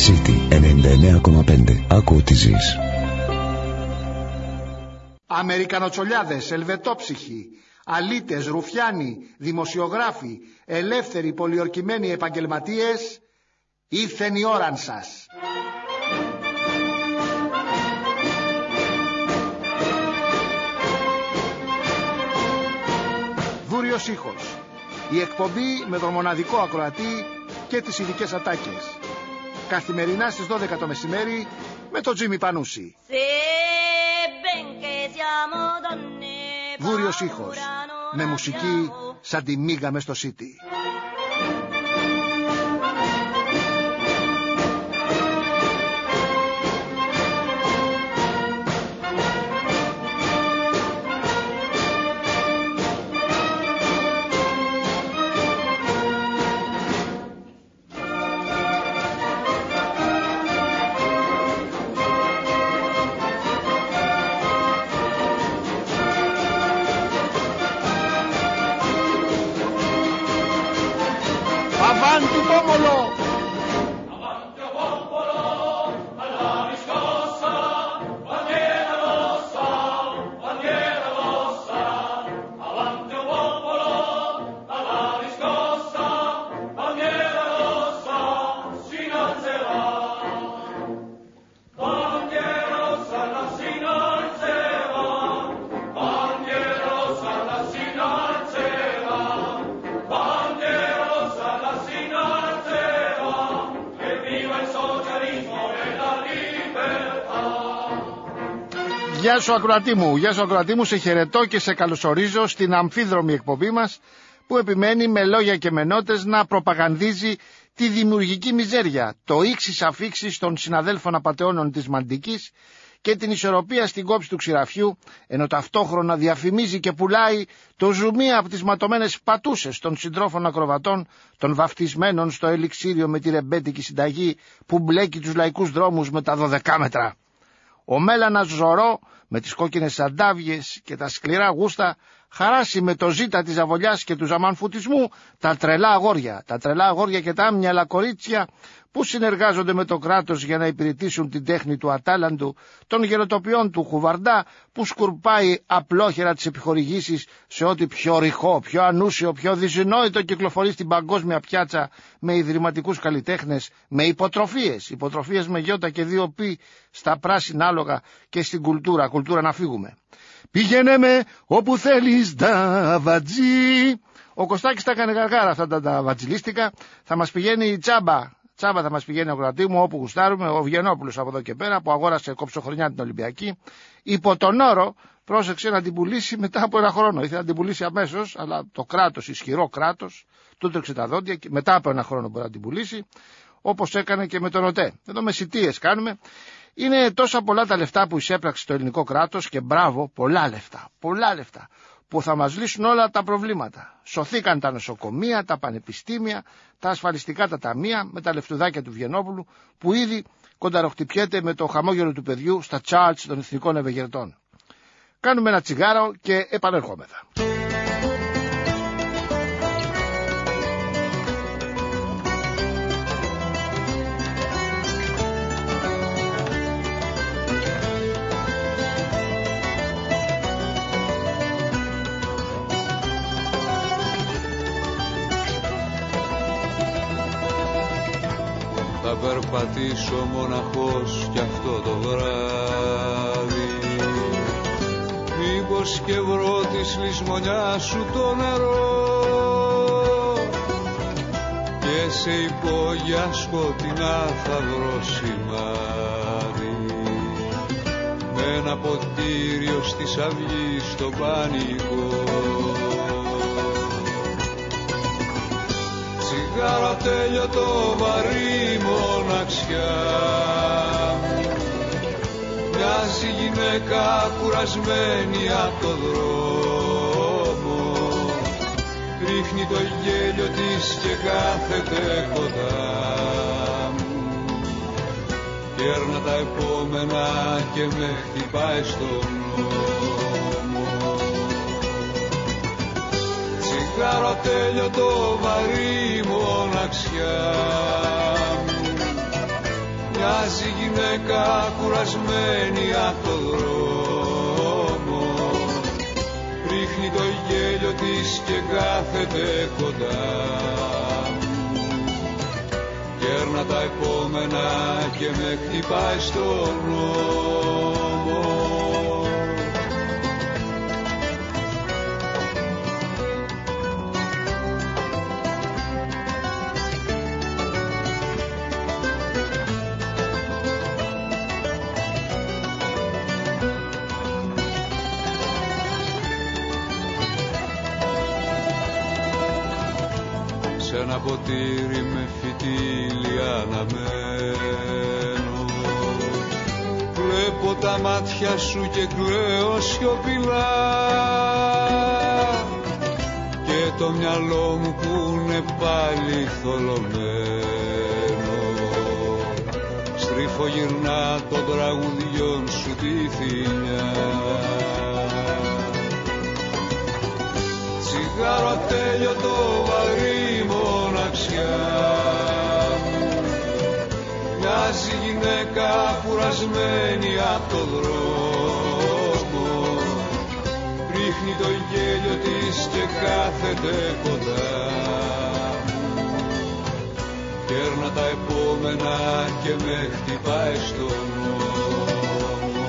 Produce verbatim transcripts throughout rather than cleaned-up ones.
City ενενήντα εννέα κόμμα πέντε. Άκου ότι ζεις. Αμερικανοτσολιάδες, ελβετόψυχοι, αλήτες, ρουφιάνοι, δημοσιογράφοι, ελεύθεροι, πολιορκημένοι επαγγελματίες, ήρθεν η ώραν σας. Βούριος ήχος. Η εκπομπή με τον μοναδικό ακροατή και τις ειδικές ατάκες. Καθημερινά στις δώδεκα το μεσημέρι με τον Τζίμι Πανούση. Βούριος ήχος. Με μουσική σαν τη μίγα μες στο City. Avanti popolo! Avanti popolo, alla riscossa, bandiera rossa, bandiera rossa. Avanti popolo, alla riscossa, bandiera rossa, si innalzerà. Bandiera rossa, la si innalzerà. Bandiera rossa, la si innalzerà. Bandiera rossa, la si innalzerà. E viva il socialismo e la libertà. Γεια σου ακροατή μου, γεια σου ακροατή μου, σε χαιρετώ και σε καλωσορίζω στην αμφίδρομη εκπομπή μας που επιμένει με λόγια και με νότες να προπαγανδίζει τη δημιουργική μιζέρια, το ίξις αφίξις των συναδέλφων απατεώνων της Μαντικής και την ισορροπία στην κόψη του ξηραφιού, ενώ ταυτόχρονα διαφημίζει και πουλάει το ζουμί από τις ματωμένες πατούσες των συντρόφων ακροβατών, των βαφτισμένων στο ελιξίριο με τη ρεμπέτικη συνταγή που μπλέκει τους λαϊκούς δρόμους με τα δωδεκάμετρα. Ο Μέλανας Ζωρό με τις κόκκινες σαντάβιες και τα σκληρά γούστα χαράσει με το ζήτα της αβολιάς και του ζαμανφουτισμού τα τρελά αγόρια, τα τρελά αγόρια και τα άμυαλα κορίτσια που συνεργάζονται με το κράτος για να υπηρετήσουν την τέχνη του ατάλαντου, των γεροτοπιών του Χουβαρντά που σκουρπάει απλόχερα τις επιχορηγήσεις σε ό,τι πιο ρηχό, πιο ανούσιο, πιο δυσυνόητο κυκλοφορεί στην παγκόσμια πιάτσα, με ιδρυματικούς καλλιτέχνες, με υποτροφίες, υποτροφίες με γιώτα και δύο πι στα πράσινα άλογα και στην κουλτούρα, κουλτούρα να φύγουμε. Πήγαινε με όπου θέλεις νταβατζή. Ο Κωστάκης τα έκανε γαργάρα αυτά τα νταβατζιλίστικα. Θα μας πηγαίνει τσάμπα. Τσάμπα θα μας πηγαίνει ο κρατή μου όπου γουστάρουμε. Ο Βιενόπουλος από εδώ και πέρα που αγόρασε κοψοχρονιά την Ολυμπιακή. Υπό τον όρο, πρόσεξε να την πουλήσει μετά από ένα χρόνο. Ήθελε να την πουλήσει αμέσως, αλλά το κράτος, ισχυρό κράτος, του τρέξε τα δόντια και μετά από ένα χρόνο μπορεί να την πουλήσει. Όπως έκανε και με τον ΟΤΕ. Εδώ με σιτίες κάνουμε. Είναι τόσα πολλά τα λεφτά που εισέπραξε το ελληνικό κράτος και μπράβο, πολλά λεφτά, πολλά λεφτά που θα μας λύσουν όλα τα προβλήματα. Σωθήκαν τα νοσοκομεία, τα πανεπιστήμια, τα ασφαλιστικά τα ταμεία με τα λεφτουδάκια του Βιενόπουλου που ήδη κονταροχτυπιέται με το χαμόγελο του παιδιού στα charts των εθνικών ευεργετών. Κάνουμε ένα τσιγάρο και επανερχόμεθα. Θα περπατήσω μοναχός κι αυτό το βράδυ, μήπως και βρω της λησμονιάς σου το νερό και σε υπόγεια σκοτεινά θα βρω σημάδι με ένα ποτήριο στις αυγής στο πανικό. Τσιγάρο τέλειωτο βαρύ μοναξιά, μοιάζει γυναίκα κουρασμένη από το δρόμο, ρίχνει το γέλιο της και κάθεται κοντά μου, κέρνα τα επόμενα και με χτυπάει στον νόμο. Τσιγάρο τέλειωτο βαρύ μοναξιά, Μοιάζει γυναίκα κουρασμένη από το δρόμο, ρίχνει το γέλιο της και κάθεται κοντά μου. Κέρνα τα επόμενα και με χτυπάει στον νόμο. Σ' ένα ποτήρι με φυτίλι αναμένω, βλέπω τα μάτια σου και κλαίω σιωπηλά, και το μυαλό μου που είναι πάλι θολωμένο στρίφω γυρνά των τραγουδιών σου τη θηλιά. Τσιγάρο ατέλειωτο βαρύ μοναξιά μου, μοιάζει γυναίκα κουρασμένη απ' το δρόμο, ρίχνει το γέλιο της και κάθεται κοντά μου. Κέρνα τα επόμενα και με χτυπάει στον νόμο.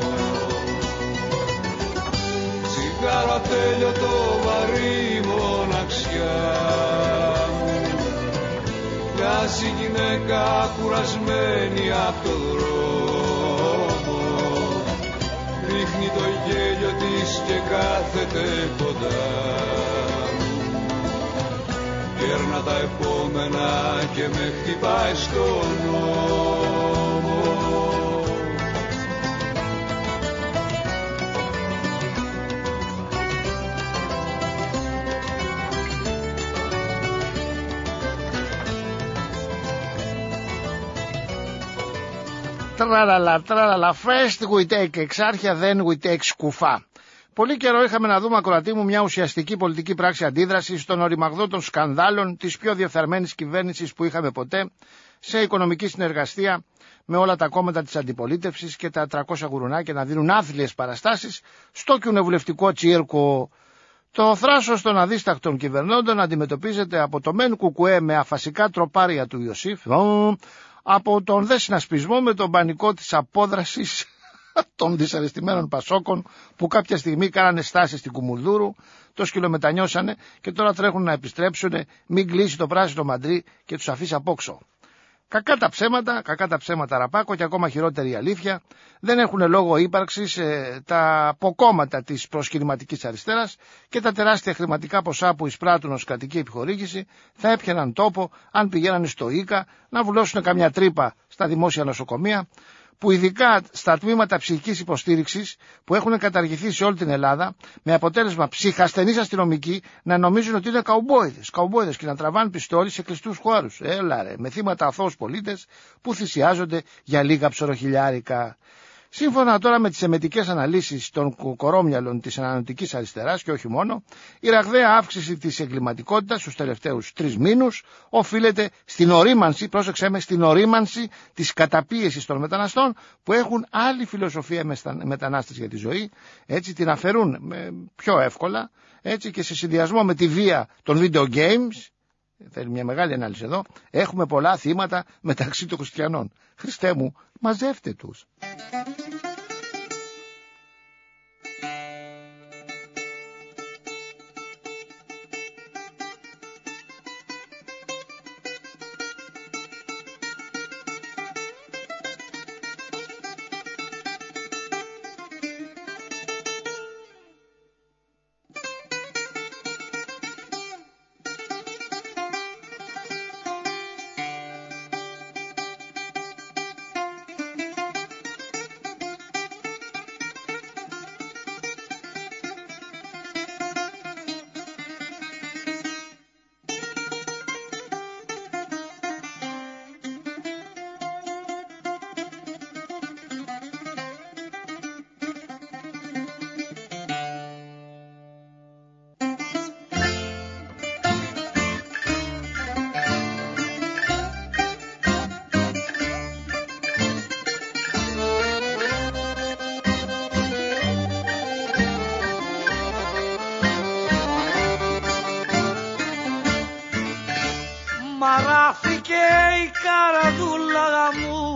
Τσιγάρο ατέλειωτο βαρύ μοναξιά μου, μοιάζει γυναίκα κουρασμένη απ' το δρόμο, ρίχνει το γέλιο της και κάθεται κοντά μου. Κέρνα τα επόμενα και με χτυπάει στον νόμο. Τραλαλα, τραλαλα, first we take εξάρχεια, then we take σκουφά. Πολύ καιρό είχαμε να δούμε, ακροατή μου, μια ουσιαστική πολιτική πράξη αντίδραση στον οριμαγδό των σκανδάλων της πιο διεφθαρμένης κυβέρνησης που είχαμε ποτέ, σε οικονομική συνεργασία με όλα τα κόμματα της αντιπολίτευσης και τα τριακόσια γουρουνάκια να δίνουν άθλιες παραστάσεις στο κοινοβουλευτικό τσίρκο. Το θράσος των αδίστακτων κυβερνώντων αντιμετωπίζεται από το μεν κουκουέ με αφασικά τροπάρια του Ιωσήφ, από τον δε συνασπισμό με τον πανικό της απόδρασης των δυσαρεστημένων Πασόκων που κάποια στιγμή κάνανε στάσεις στην Κουμουνδούρου, το σκυλομετανιώσανε και τώρα τρέχουν να επιστρέψουν, μην κλείσει το πράσινο μαντρί και τους αφήσει απόξω. Κακά τα ψέματα, κακά τα ψέματα Ραπάκο, και ακόμα χειρότερη η αλήθεια. Δεν έχουν λόγο ύπαρξης ε, τα αποκόμματα της προσκυνηματικής αριστεράς και τα τεράστια χρηματικά ποσά που εισπράττουν ως κρατική επιχορήγηση θα έπιαναν τόπο αν πηγαίνανε στο ΙΚΑ να βουλώσουν καμιά τρύπα στα δημόσια νοσοκομεία, που ειδικά στα τμήματα ψυχικής υποστήριξης που έχουν καταργηθεί σε όλη την Ελλάδα, με αποτέλεσμα ψυχασθενείς αστυνομικοί να νομίζουν ότι είναι καουμπόιδες, καουμπόιδες και να τραβάνε πιστόλι σε κλειστούς χώρους. Έλα ρε, με θύματα αθώους πολίτες που θυσιάζονται για λίγα ψωροχιλιάρικα. Σύμφωνα τώρα με τις εμετικές αναλύσεις των κορόμυαλων της ανανοτικής αριστεράς και όχι μόνο, η ραγδαία αύξηση της εγκληματικότητας στους τελευταίους τρεις μήνους οφείλεται στην ορίμανση, πρόσεξέ με, στην ορίμανση της καταπίεσης των μεταναστών που έχουν άλλη φιλοσοφία μετανάστες για τη ζωή, έτσι την αφαιρούν πιο εύκολα, έτσι, και σε συνδυασμό με τη βία των video games. Θέλει μια μεγάλη ανάλυση εδώ. Έχουμε πολλά θύματα μεταξύ των χριστιανών. Χριστέ μου, μαζεύτε τους. καρδούλα μου,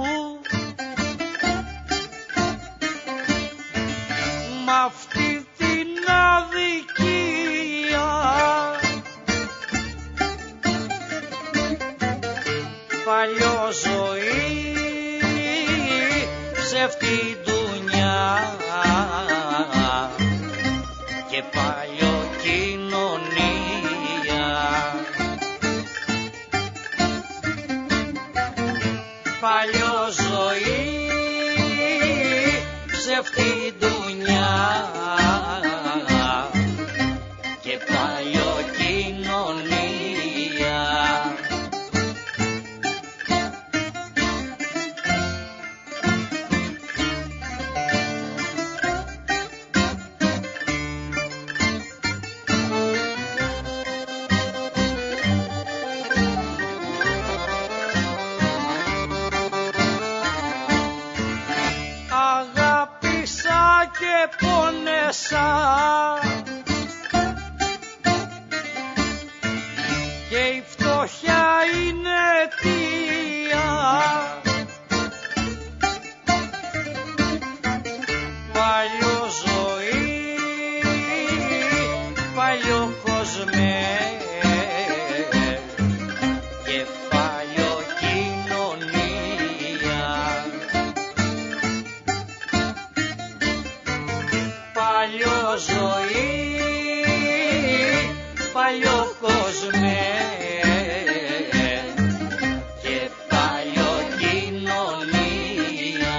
μ' αυτή την αδικία, παλιό ζωή, ψεύτη ντουνιά και παλιό κοινωνία, παλιό ζωή, ψεύτη ντουνιά και παλιό κοινωνία. Και πόνεσα και η φτώχεια είναι αιτία, παλιό ζωή, παλιό κόσμε και παλιό κοινωνία, παλιό ζωή, παλιό κόσμε και παλιό κοινωνία.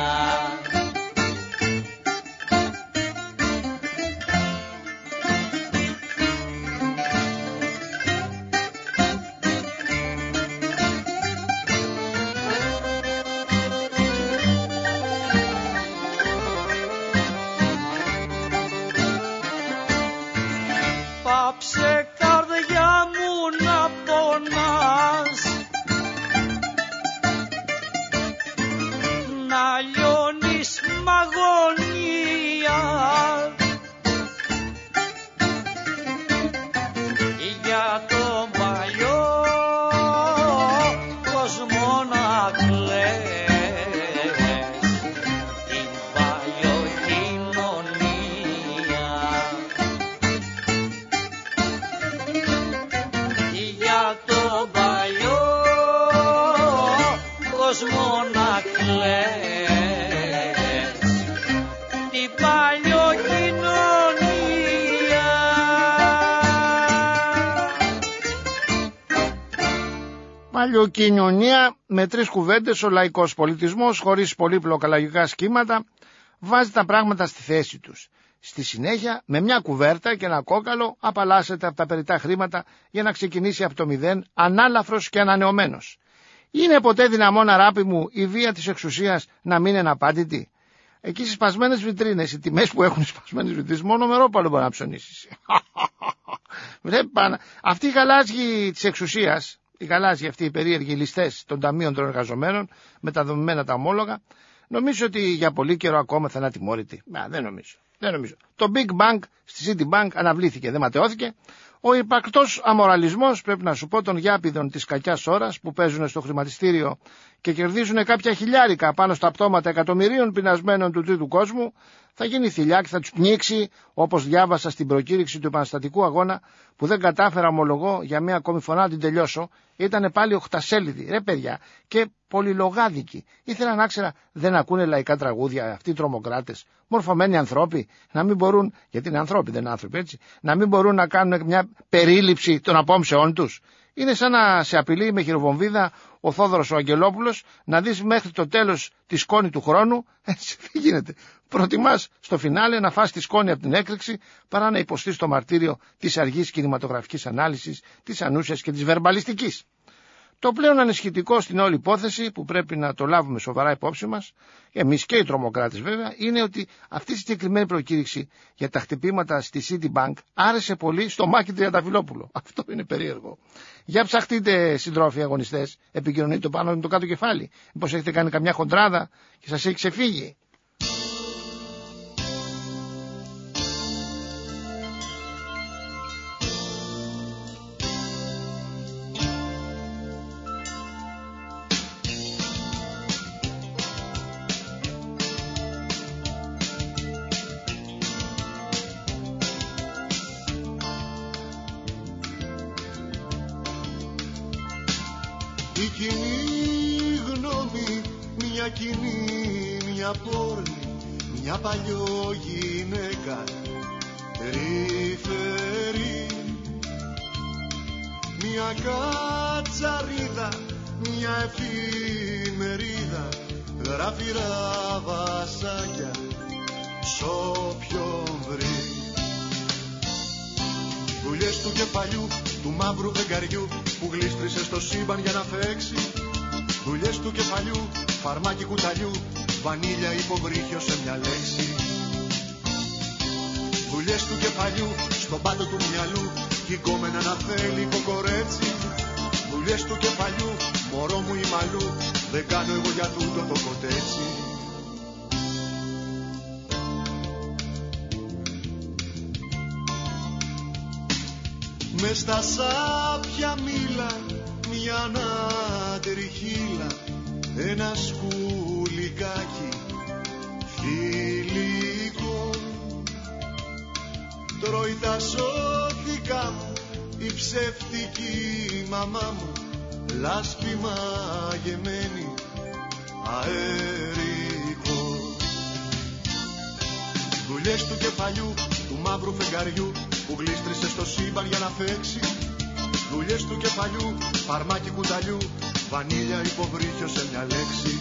Πάψε καρδιά μου να πονάς, να λιώνεις μ' αγωνία, για τον παλιό κόσμο να κλαις, την παλιό κοινωνία, για τον παλιό κόσμο να κλαις, την παλιό κοινωνία. Παλιοκοινωνία με τρεις κουβέντες, ο λαϊκός πολιτισμός χωρίς πολύπλοκα λογικά σχήματα βάζει τα πράγματα στη θέση τους. Στη συνέχεια, με μια κουβέρτα και ένα κόκαλο, απαλλάσσεται από τα περιττά χρήματα για να ξεκινήσει από το μηδέν, ανάλαφρος και ανανεωμένος. Είναι ποτέ δυναμόν, αράπη μου, η βία της εξουσίας να μην είναι αναπάντητη? Εκεί στις σπασμένες βιτρίνες, οι τιμές που έχουν οι σπασμένες βιτρίνες, μόνο μερόπαλο μπορεί να ψωνίσεις. Αυτοί οι γαλάζιοι της εξουσίας, οι γαλάζιοι αυτοί οι περίεργοι ληστές των ταμείων των εργαζομένων με τα δομημένα τα ομόλογα, νομίζω ότι για πολύ καιρό ακόμα θα είναι ατιμόρυτοι. Μα, δεν νομίζω. Δεν νομίζω. Το Big Bang στη Citibank αναβλήθηκε, δεν ματαιώθηκε. Ο υπαρκτός αμοραλισμός, πρέπει να σου πω, των γιάπηδων της κακιάς ώρας που παίζουν στο χρηματιστήριο και κερδίζουν κάποια χιλιάρικα πάνω στα πτώματα εκατομμυρίων πεινασμένων του τρίτου κόσμου, θα γίνει θηλιά και θα τους πνίξει, όπως διάβασα στην προκήρυξη του επαναστατικού αγώνα που δεν κατάφερα, ομολογώ, για μία ακόμη φορά να την τελειώσω. Ήταν πάλι οχτασέλιδη, ρε παιδιά, και πολυλογάδικη. Ήθελα να ξέρα, δεν ακούνε λαϊκά τραγούδια αυτοί οι τρομοκράτες, μορφωμένοι ανθρώποι, να μην μπορούν, γιατί είναι ανθρώποι, δεν είναι άνθρωποι, έτσι, να μην μπορούν να κάνουν μια περίληψη των απόμψεών τους? Είναι σαν να σε απειλεί με χειροβομβίδα ο Θόδωρος ο Αγγελόπουλος να δεις μέχρι το τέλος τη σκόνη του χρόνου. Έτσι δεν γίνεται. Προτιμάς στο φινάλε να φας τη σκόνη από την έκρηξη παρά να υποστείς το μαρτύριο της αργής κινηματογραφικής ανάλυσης, της ανούσιας και της βερμπαλιστικής. Το πλέον ανησυχητικό στην όλη υπόθεση, που πρέπει να το λάβουμε σοβαρά υπόψη μας, εμείς και οι τρομοκράτες βέβαια, είναι ότι αυτή η συγκεκριμένη προκήρυξη για τα χτυπήματα στη Citibank άρεσε πολύ στο Μάκη Τριανταφυλόπουλο. Αυτό είναι περίεργο. Για ψαχτείτε, συντρόφοι αγωνιστές, επικοινωνείτε το πάνω με το κάτω κεφάλι. Μήπως έχετε κάνει καμιά χοντράδα και σας έχει ξεφύγει? κοινή γνώμη, μια κοινή, μια πόρνη, μια παλιό γυναίκα ρηφερή, μια κατσαρίδα, μια εφημερίδα, γράφειρα βασάκια σ' όποιον βρει. Δουλειές του κεφαλιού, του μαύρου φεγγαριού που γλίστρισε στο σύμπαν για να φέξει. Δουλειές του κεφαλιού, φαρμάκι κουταλιού, βανίλια υποβρύχιο σε μια λέξη. Δουλειές του κεφαλιού, στον πάτο του μυαλού, κι η κόμενα να θέλει κοκορέτσι. Δουλειές του κεφαλιού, μωρό μου η μαλλού, δεν κάνω εγώ για τούτο το κοτέτσι. Μες στα σάπια μήλα, μια ανατριχύλα, ένα σκουλικάκι φιλικό. Τρώει τα σώθηκα μου η ψεύτικη μαμά μου, λάσπη μαγεμένη αερικό. Δουλειές του κεφαλιού, του μαύρου φεγγαριού που γλίστρισε στο σύμπαν για να φέξει. Δουλειές του κεφαλιού, φαρμάκι κουταλιού, βανίλια υποβρύχιο σε μια λέξη.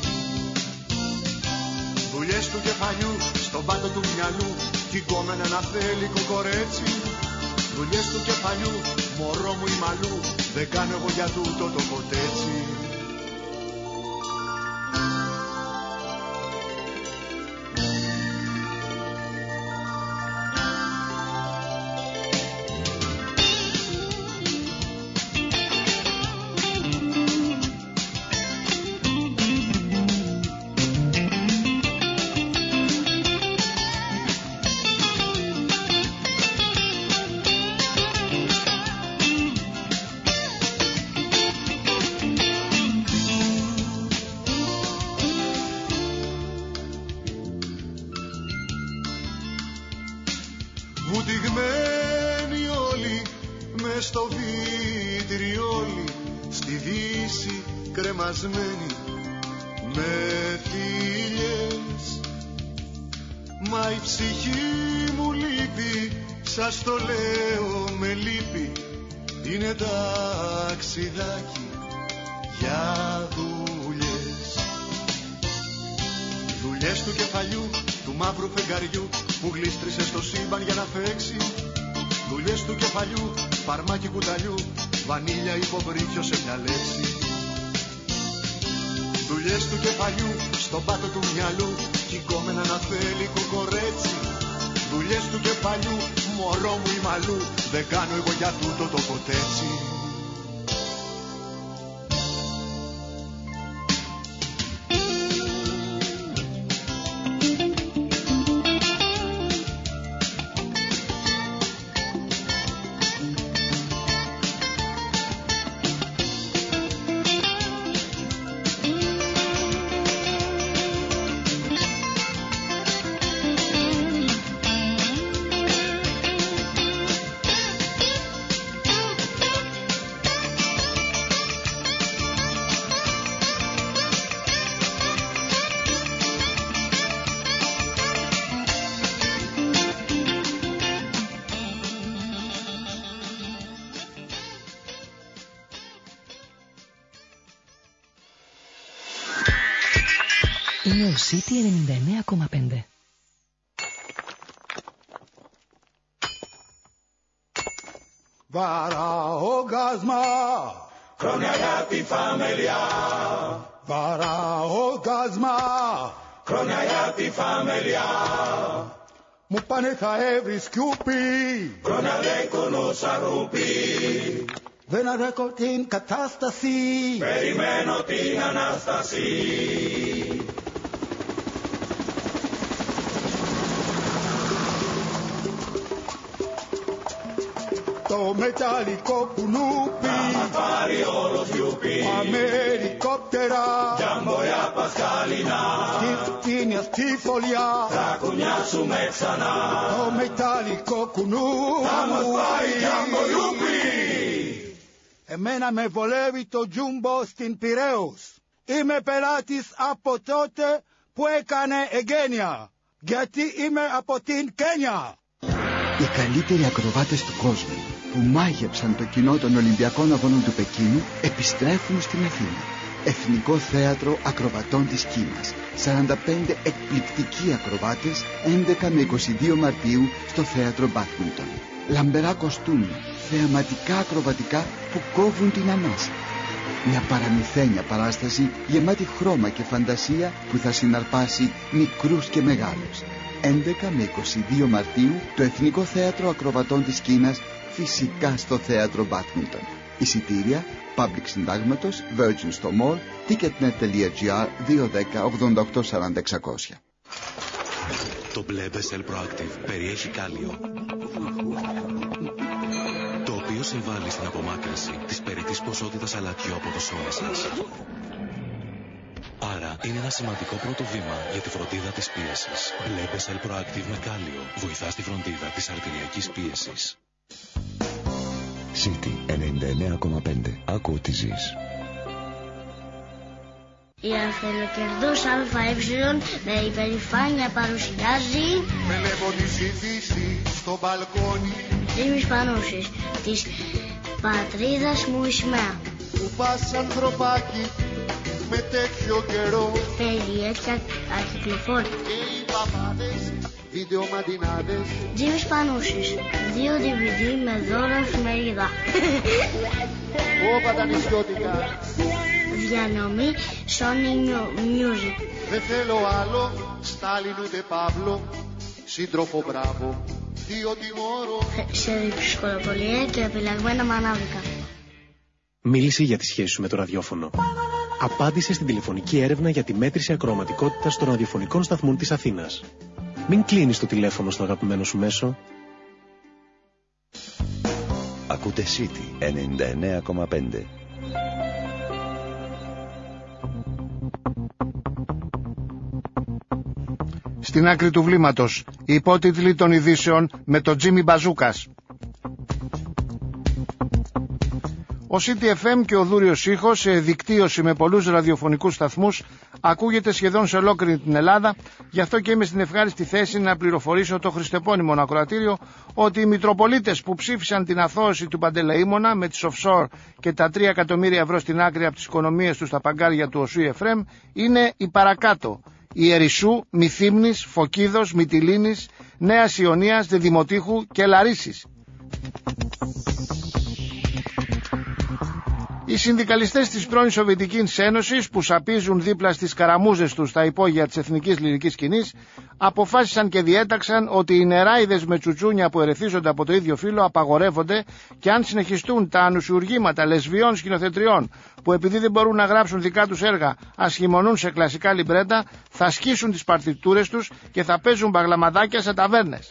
Δουλειές του κεφαλιού, στον πάτο του μυαλού, κι η κόμενα να θέλει κοκορέτσι. Δουλειές του κεφαλιού, μωρό μου η μαλλού, δεν κάνω εγώ για τούτο το κοτέτσι. Βουτυγμένοι όλοι μες στο βιτριόλι, στη δύση κρεμασμένοι με θηλιές. Μα η ψυχή μου λείπει, σας το λέω με λύπη, είναι ταξιδάκι για δουλειές. Δουλειές του κεφαλιού, του μαύρου φεγγαριού που γλίστρισε στο σύμπαν για να φέξει. Δουλειές του κεφαλιού, φαρμάκι κουταλιού, βανίλια υποβρύχιο σε μια λέξη. Δουλειές του κεφαλιού, στον πάτο του μυαλού, κι η κόμενα να θέλει κοκορέτσι. Δουλειές του κεφαλιού, μωρό μου η μαλλού, δεν κάνω εγώ για τούτο το κοτέτσι. Είναι ο City ενενήντα εννέα κόμμα πέντε. Βαραόγκασμα, Χρόνια για τη φαμελιά. βαραόγκασμα, Χρόνια για τη φαμελιά. μου πάνε θα έβρει σκιούπι, Χρόνια λέει κονόσα ρούπι. δεν αδέχω την κατάσταση. Περιμένω την Ανάσταση. Το μεταλλικό κουνούπι Θα μας πάρει όλο σιούπι. πάμε ελικόπτερα Τζαμπολιά Πασχαλινά. στη φτύνια στη φωλιά. Θα κουνιάσουμε ξανά. Το μεταλλικό κουνούπι Θα μας πάει τζαμπολιούπι. Εμένα με βολεύει το τζούμπο στην Πειραίους. Είμαι πελάτης από τότε που έκανε εγγένεια. Γιατί είμαι από την Κένια. Οι καλύτεροι ακροβάτες του κόσμου που μάγεψαν το κοινό των Ολυμπιακών Αγώνων του Πεκίνου επιστρέφουν στην Αθήνα. Εθνικό Θέατρο Ακροβατών της Κίνας. σαράντα πέντε εκπληκτικοί ακροβάτες, έντεκα με είκοσι δύο Μαρτίου στο Θέατρο Μπάτμιντον. Λαμπερά κοστούμια, θεαματικά ακροβατικά που κόβουν την ανάσα. Μια παραμυθένια παράσταση γεμάτη χρώμα και φαντασία που θα συναρπάσει μικρούς και μεγάλους. έντεκα με είκοσι δύο Μαρτίου το Εθνικό Θέατρο Ακροβατών της Κίνας, φυσικά στο Θέατρο Μπάτμιντον. Εισιτήρια Public Συντάγματος, Virgin στο Mall, ticketnet.gr δύο ένα μηδέν ογδόντα οκτώ σαράντα εξακόσια. Το μπλε Bessel Proactive περιέχει κάλιο, το οποίο συμβάλλει στην απομάκρυνση της περιττής ποσότητας αλατιού από το σώμα σας. Άρα είναι ένα σημαντικό πρώτο βήμα για τη φροντίδα της πίεσης. Μπλε Bessel Proactive με κάλιο βοηθά στη φροντίδα της αρτηριακής πίεσης. City ενενήντα εννέα κόμμα πέντε. Άκου ότι ζεις. Η αφελοκερδός ΑΕ με υπερηφάνεια παρουσιάζει Μελεύω τη ζήτηση στο μπαλκόνι. Τζίμις Πανούσης, της πατρίδας μου η σημαία. Που πας ανθρωπάκι με τέτοιο καιρό. Περιέτια ακυκλοφόρη. Και οι παπάδες, βιντεομαντινάδες. Τζίμις Πανούσης, δύο ντι βι ντι με δώρο εφημερίδα. Όπα τα νησιώτικα. Διανομή Sony Music. Δεν θέλω άλλο, Στάλιν ούτε Παύλο. Σύντροφο μπράβο, δύο τιμώρο. Σε δυσκολοπολία και επιλεγμένα μανάβρικα. Μίλησε για τη σχέση σου με το ραδιόφωνο. Απάντησε στην τηλεφωνική έρευνα για τη μέτρηση ακροαματικότητας των ραδιοφωνικών σταθμών της Αθήνας. Μην κλείνεις το τηλέφωνο στο αγαπημένο σου μέσο. Ακούτε City ενενήντα εννέα κόμμα πέντε. Στην άκρη του βλήματος, οι υπότιτλοι των ειδήσεων με τον Τζίμι Μπαζούκας. Ο City εφ εμ και ο δούριος ήχος σε δικτύωση με πολλούς ραδιοφωνικούς σταθμούς ακούγεται σχεδόν σε ολόκληρη την Ελλάδα, γι' αυτό και είμαι στην ευχάριστη θέση να πληροφορήσω το χριστεπώνυμο ακροατήριο ότι οι Μητροπολίτες που ψήφισαν την αθώωση του Παντελεήμονα με τις offshore και τα τρία εκατομμύρια ευρώ στην άκρη από τις οικονομίες του στα παγκάρια του ΟΣΥ ΕΦΡΕΜ είναι οι παρακάτω: η Ερισσού, Μυθύμνης, Φωκίδος, Μυτιλήνης, Νέας Ιωνίας, Δεδημοτύχου και Λαρίσης. Οι συνδικαλιστές της πρώην Σοβιετικής Ένωσης που σαπίζουν δίπλα στις καραμούζες τους στα υπόγεια της εθνικής λυρικής σκηνής αποφάσισαν και διέταξαν ότι οι νεράιδες με τσουτσούνια που ερεθίζονται από το ίδιο φύλο απαγορεύονται και αν συνεχιστούν τα ανουσιουργήματα λεσβιών σκηνοθετριών που επειδή δεν μπορούν να γράψουν δικά τους έργα ασχημονούν σε κλασικά λιμπρέτα θα σκίσουν τις παρτιτούρες τους και θα παίζουν μπαγλαμαδάκια σε ταβέρνες.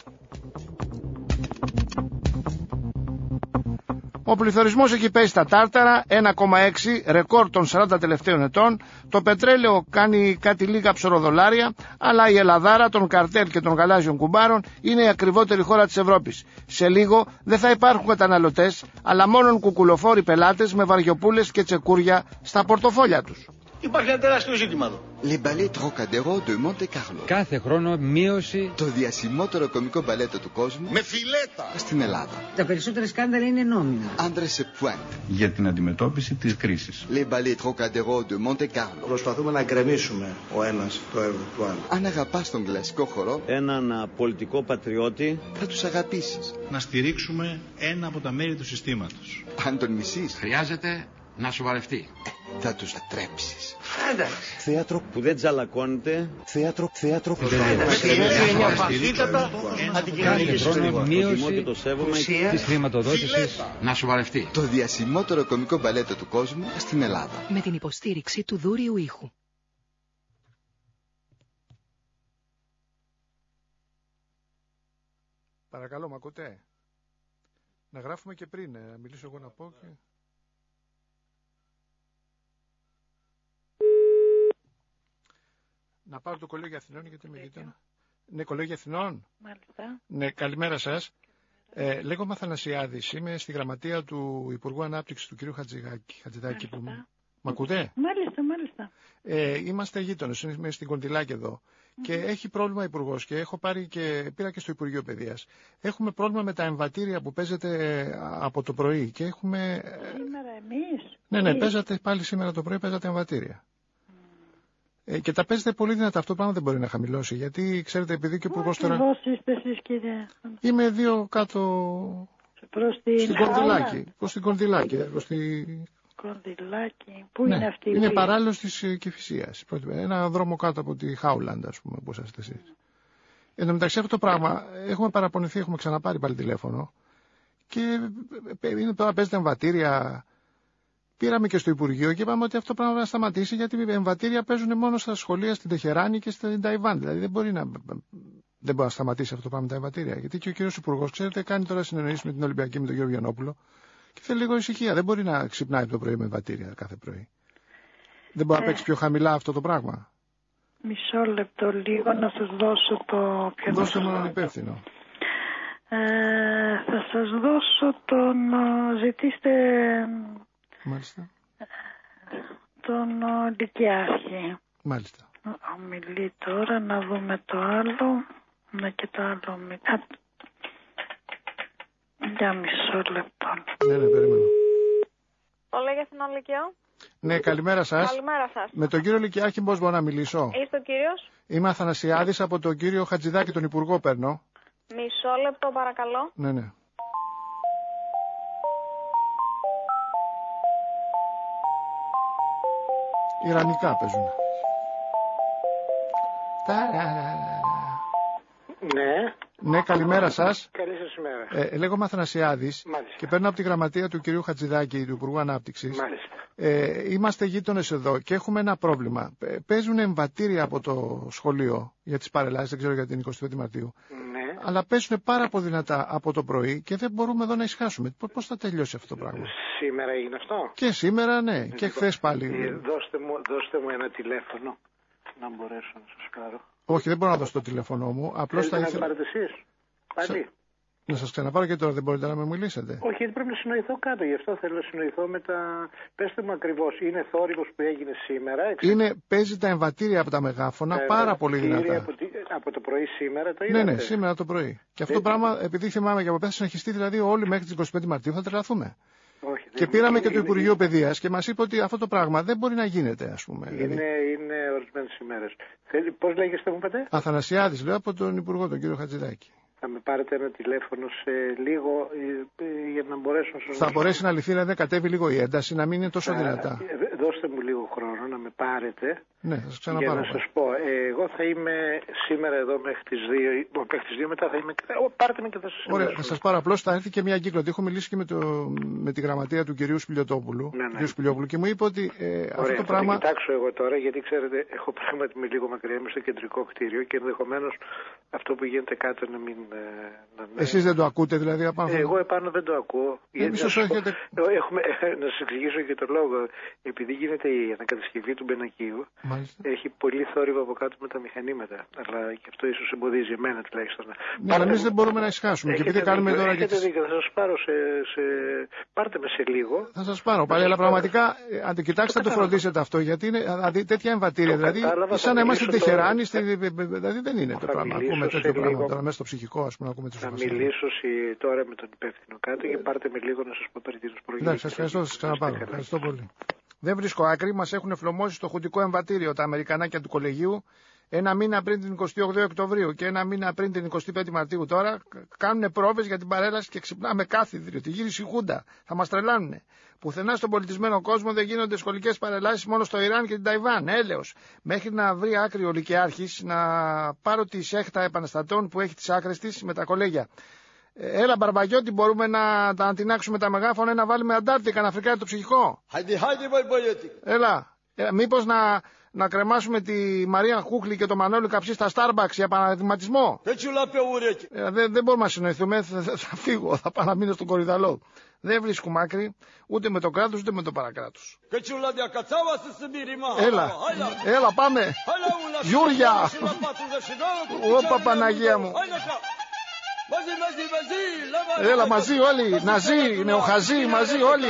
Ο πληθωρισμός έχει πέσει στα τάρταρα, ένα κόμμα έξι, ρεκόρ των σαράντα τελευταίων ετών. Το πετρέλαιο κάνει κάτι λίγα ψωροδολάρια, αλλά η Ελλαδάρα των καρτέλ και των γαλάζιων κουμπάρων είναι η ακριβότερη χώρα της Ευρώπης. Σε λίγο δεν θα υπάρχουν καταναλωτές, αλλά μόνον κουκουλοφόροι πελάτες με βαριοπούλες και τσεκούρια στα πορτοφόλια τους. Υπάρχει ένα τεράστιο ζήτημα εδώ. Les ballets Trocadéro de Monte Carlo. Κάθε χρόνο μείωση. Το διασημότερο κομικό μπαλέτο του κόσμου. Με φιλέτα. Στην Ελλάδα. Τα περισσότερα σκάνδαλα είναι νόμιμα. Άντρες σε pointe. Για την αντιμετώπιση της κρίσης. Les ballets Trocadéro de Monte Carlo. Προσπαθούμε να γκρεμίσουμε ο ένας το έργο του άλλου. Αν αγαπάς τον κλασικό χορό, έναν πολιτικό πατριώτη, θα τους αγαπήσεις. Να στηρίξουμε ένα από τα μέρη του συστήματος. Αν τον μισείς, χρειάζεται να σοβαρευτεί. Θα τους ατρέψεις. Εντάξει. Θέατρο που δεν τζαλακώνεται. Θέατρο, θέατρο που δεν Κάθε χρόνο μείωση της χρηματοδότησης. Να σοβαρευτεί. Το διασημότερο κομικό μπαλέτο του κόσμου στην Ελλάδα. Με την υποστήριξη του δούριου ήχου. Παρακαλώ, μ' ακούτε? Να γράφουμε και πριν, να μιλήσω εγώ να πω και... Να πάρω το κολέγιο Αθηνών γιατί με γείτονα. Ναι, κολέγιο Αθηνών. Μάλιστα. Ναι, καλημέρα σας. Ε, λέγομαι Αθανασιάδης, είμαι στη γραμματεία του Υπουργού Ανάπτυξης του κ. Χατζηδάκη. Που... Μ' ακούτε? Μάλιστα, μάλιστα. Ε, είμαστε γείτονες, είμαι στην Κοντιλάκη εδώ. Mm-hmm. Και έχει πρόβλημα υπουργός και έχω πάρει και πήρα και στο Υπουργείο Παιδείας. Έχουμε πρόβλημα με τα εμβατήρια που παίζετε από το πρωί και έχουμε... Σήμερα εμείς? Ναι, ναι, παίζατε πάλι σήμερα το πρωί, παίζατε εμβατήρια. Mm. Ε, και τα παίζετε πολύ δυνατά. Αυτό το πράγμα δεν μπορεί να χαμηλώσει. Γιατί ξέρετε, επειδή και ο υπουργός τώρα. Πώς είστε εσείς, κύριε? Είμαι δύο κάτω. Προς την στην Κοντιλάκη. Προς την Κοντιλάκη. Προς τη... Κοντιλάκη. Πού ναι, είναι αυτή η είναι παράλληλος της Κηφισίας. Ένα δρόμο κάτω από τη Χάουλαντ, ας πούμε, που είσαστε εσείς. Mm. Εν τω μεταξύ αυτό το πράγμα έχουμε παραπονηθεί, έχουμε ξαναπάρει πάλι τηλέφωνο. Και είναι τώρα παίζετε εμβατήρια. Πήραμε και στο Υπουργείο και είπαμε ότι αυτό το πράγμα να σταματήσει, γιατί οι εμβατήρια παίζουν μόνο στα σχολεία στην Τεχεράνη και στην Ταϊβάν. Δηλαδή δεν μπορεί να, δεν μπορεί να σταματήσει αυτό το πράγμα με τα εμβατήρια. Γιατί και ο κύριος Υπουργός, ξέρετε, κάνει τώρα συνεννοήσεις με την Ολυμπιακή, με τον κύριο Γιαννόπουλο και θέλει λίγο ησυχία. Δεν μπορεί να ξυπνάει το πρωί με εμβατήρια κάθε πρωί. Δεν μπορεί ε, να παίξει πιο χαμηλά αυτό το πράγμα. Μισό λεπτό λίγο να σας δώσω το πιο. Δώστε μου έναν υπεύθυνο. Ε, θα σας δώσω τον. Ζητήστε. Μάλιστα. Τον Λυκειάρχη. Μάλιστα. Ομιλεί τώρα, να δούμε το άλλο. Να και το άλλο. Για μισό λεπτό. Ναι, ναι, περιμένω. Όλα για την Λυκειό. Ναι, καλημέρα σας. Καλημέρα σας. Με τον κύριο Λυκειάρχη πώς μπορώ να μιλήσω? Είστε ο κύριος? Είμαι Αθανασιάδης, από τον κύριο Χατζηδάκη, τον Υπουργό παίρνω. Μισό λεπτό παρακαλώ. Ναι, ναι. Ιρανικά παίζουν. Ναι. Ναι, καλημέρα σας. Καλή σας ημέρα. Ε, λέγομαι Αθανασιάδης. Μάλιστα. Και παίρνω από τη γραμματεία του κυρίου Χατζηδάκη, του Υπουργού Ανάπτυξης. Μάλιστα. Ε, είμαστε γείτονες εδώ και έχουμε ένα πρόβλημα. Παίζουν εμβατήρια από το σχολείο για τις παρελάσεις, δεν ξέρω για την εικοστή πέμπτη Μαρτίου. Ναι. Αλλά παίζουν πάρα πολύ δυνατά από το πρωί και δεν μπορούμε εδώ να ησυχάσουμε. Πώς θα τελειώσει αυτό το πράγμα? Σήμερα έγινε αυτό? Και σήμερα, ναι. Ε, και χθες πάλι. Ε, δώστε, μου, δώστε μου ένα τηλέφωνο να μπορέσω να σας πάρω. Όχι, δεν μπορώ να δώσω το τηλέφωνο μου. Απλώς θα ήθελα. Να πάρετε εσείς. Πάλι. Να σας ξαναπάρω και τώρα, δεν μπορείτε να με μιλήσετε? Όχι, γιατί πρέπει να συνοηθώ κάτω, γι' αυτό θέλω να συνοηθώ με τα. Πέστε μου ακριβώς, είναι θόρυβος που έγινε σήμερα? Εξ... Είναι, παίζει τα εμβατήρια από τα μεγάφωνα τα πάρα πολύ δυνατά. Από, από το πρωί σήμερα το είδατε? είδατε? Ναι, ναι, σήμερα το πρωί. Και αυτό το πράγμα, επειδή θυμάμαι και από πέρα, θα συνεχιστεί, δηλαδή όλοι μέχρι τις εικοστή πέμπτη Μαρτίου θα τρελαθούμε. Όχι, και πήραμε και το Υπουργείο Παιδείας και μας είπε ότι αυτό το πράγμα δεν μπορεί να γίνεται, ας πούμε. Είναι, δηλαδή... είναι ορισμένες ημέρες. Πώς λέγεστε, μου είπατε? Αθανασιάδης, λέω, από τον Υπουργό, τον κύριο Χατζηδάκη. Θα με πάρετε ένα τηλέφωνο σε λίγο για να μπορέσω να σας... Θα μπορέσει να λυθεί, δηλαδή να κατέβει λίγο η ένταση, να μην είναι τόσο θα... δυνατά. Δώστε μου λίγο χρόνο να με πάρετε. Ναι, θα σας ξαναπάρω. Για να σας πω, ε, εγώ θα είμαι σήμερα εδώ μέχρι τις δύο, μέχρι τις δύο μετά θα είμαι... Ο, πάρτε με και θα σας Ωραία, θα σας πάρω. Απλώς θα έρθει και μια κύκλωτη. Έχω μιλήσει και με, το, με τη γραμματεία του κυρίου Σπηλιοτόπουλου, ναι, ναι. Κυρίου Σπηλιόπουλου, και μου είπε ότι ε, Ωραία, αυτό το θα πράγμα... θα κοιτάξω εγώ τώρα, γιατί ξέρετε, έχω πράγματι με λίγο μακριά, είμαι στο κεντρικό κτίριο και ενδεχομένως αυτό που γίνεται κάτω να μην... Να, ναι. Εσείς δεν το ακούτε δηλαδή απάνω? Ε, εγώ επάνω δεν το ακούω. Γιατί να, έχετε... έχουμε, να σας εξηγήσω και το λόγο. Επειδή γίνεται η ανακατασκευή του Μπενακίου, μάλιστα, έχει πολύ θόρυβο από κάτω με τα μηχανήματα. Αλλά και αυτό ίσως εμποδίζει εμένα τουλάχιστον. Ναι, αλλά εμείς δεν μπορούμε να ησυχάσουμε. Και επειδή κάνουμε τώρα έχετε και... δίκιο, θα σας πάρω σε, σε... Πάρτε με σε λίγο. Θα σας πάρω πάλι, αλλά πραγματικά αν το κοιτάξετε, το φροντίσετε αυτό. Γιατί είναι δηλαδή, τέτοια εμβατήρια. Δηλαδή, σαν να είμαστε στην Τεχεράνη, δηλαδή δεν είναι το πράγμα. Ακούμε τέτοιο πράγμα τώρα μέσα στο ψυχικό, ας πούμε, να ακούμε Θα μιλήσω τώρα με τον υπεύθυνο κάτω και πάρτε με λίγο να σας πω περί τίνος πρόκειται. Ναι, σας ευχαριστώ, σας ξαναπάρω. Ευχαριστώ πολύ. Δεν βρίσκω άκρη, μας έχουν φλωμώσει στο χουντικό εμβατήριο τα Αμερικανάκια του κολεγίου ένα μήνα πριν την εικοστή όγδοη Οκτωβρίου και ένα μήνα πριν την εικοστή πέμπτη Μαρτίου. Τώρα κάνουν πρόβες για την παρέλαση και ξυπνάμε κάθιδρυο. Τη γύρισε η Χούντα. Θα μας τρελάνουνε. Πουθενά στον πολιτισμένο κόσμο δεν γίνονται σχολικές παρελάσεις, μόνο στο Ιράν και την Ταϊβάν. Έλεος. Μέχρι να βρει άκρη ο Λυκειάρχης να πάρω τη σέχτα επαναστατών που έχει τις άκρες της με τα κολέγια. Έλα Μπαρμπαγιώτη, μπορούμε να τα αντινάξουμε τα μεγάφωνα, να βάλουμε Αντάρτικα να φρικάρει το ψυχικό. Έλα, έλα μήπως να, να κρεμάσουμε τη Μαρία Χούχλη και το Μανώλη Καψί στα Starbucks για παραδειγματισμό. Ε, δεν, δεν μπορούμε να συνοηθούμε, θα, θα φύγω, θα πάω να μείνω στον Κορυδαλό. Δεν βρίσκουμε άκρη ούτε με το κράτος ούτε με το παρακράτος. Έλα, έλα πάμε. Γιούρια. Όπα Παναγία μου. Μαζί, μαζί, μαζί. Έλα μαζί όλοι. Ναζί, νεοχαζί, μαζί όλοι.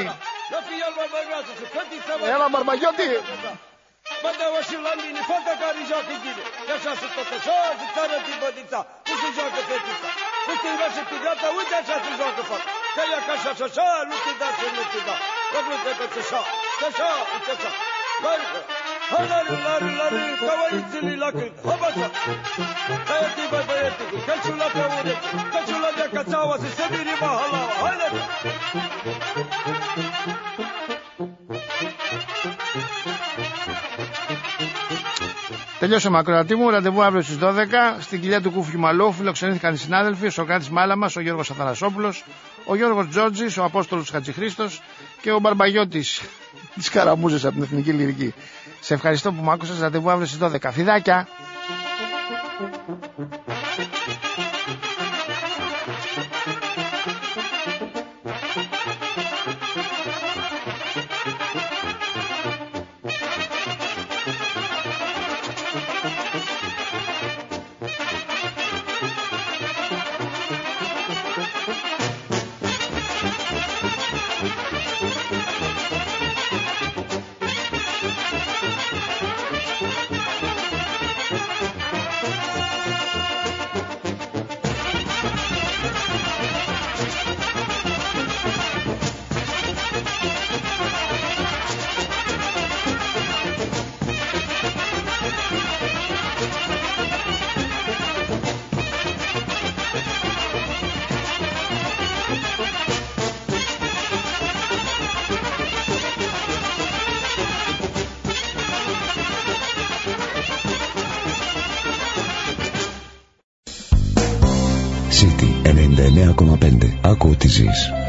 Έλα Μπαρμπαγιώτη. Manda o Shilambini, fata care joacă gine. Și așa se tot așa, și țară din bădița. Nu se joacă fetița. Nu te învață pe gata, uite așa se joacă fata. Că ea ca așa, așa, nu te da, ce nu te da. Că nu te că așa, așa, uite așa. Lari, lari, lari, lari, cavaițele la când. Hapa așa. Băieti, băi, băieti, căciula pe ureche. Căciula de cățaua, se se miri mahalaua. Haide! Τελειώσαμε ακροατή μου, ραντεβού αύριο στις δώδεκα. Στην κοιλιά του Κούφιου Μαλού φιλοξενήθηκαν οι συνάδελφοι, ο Σοκράτης Μάλαμας, ο Γιώργος Αθανασόπουλος, ο Γιώργος Τζόρτζης, ο Απόστολος Χατζηχρήστος και ο Μπαρμπαγιώτης της Καραμούζας από την Εθνική Λυρική. Σε ευχαριστώ που μ' άκουσες, ραντεβού αύριο στις δώδεκα. Φιδάκια! City ενενήντα εννέα κόμμα πέντε. Άκου τι ζεις.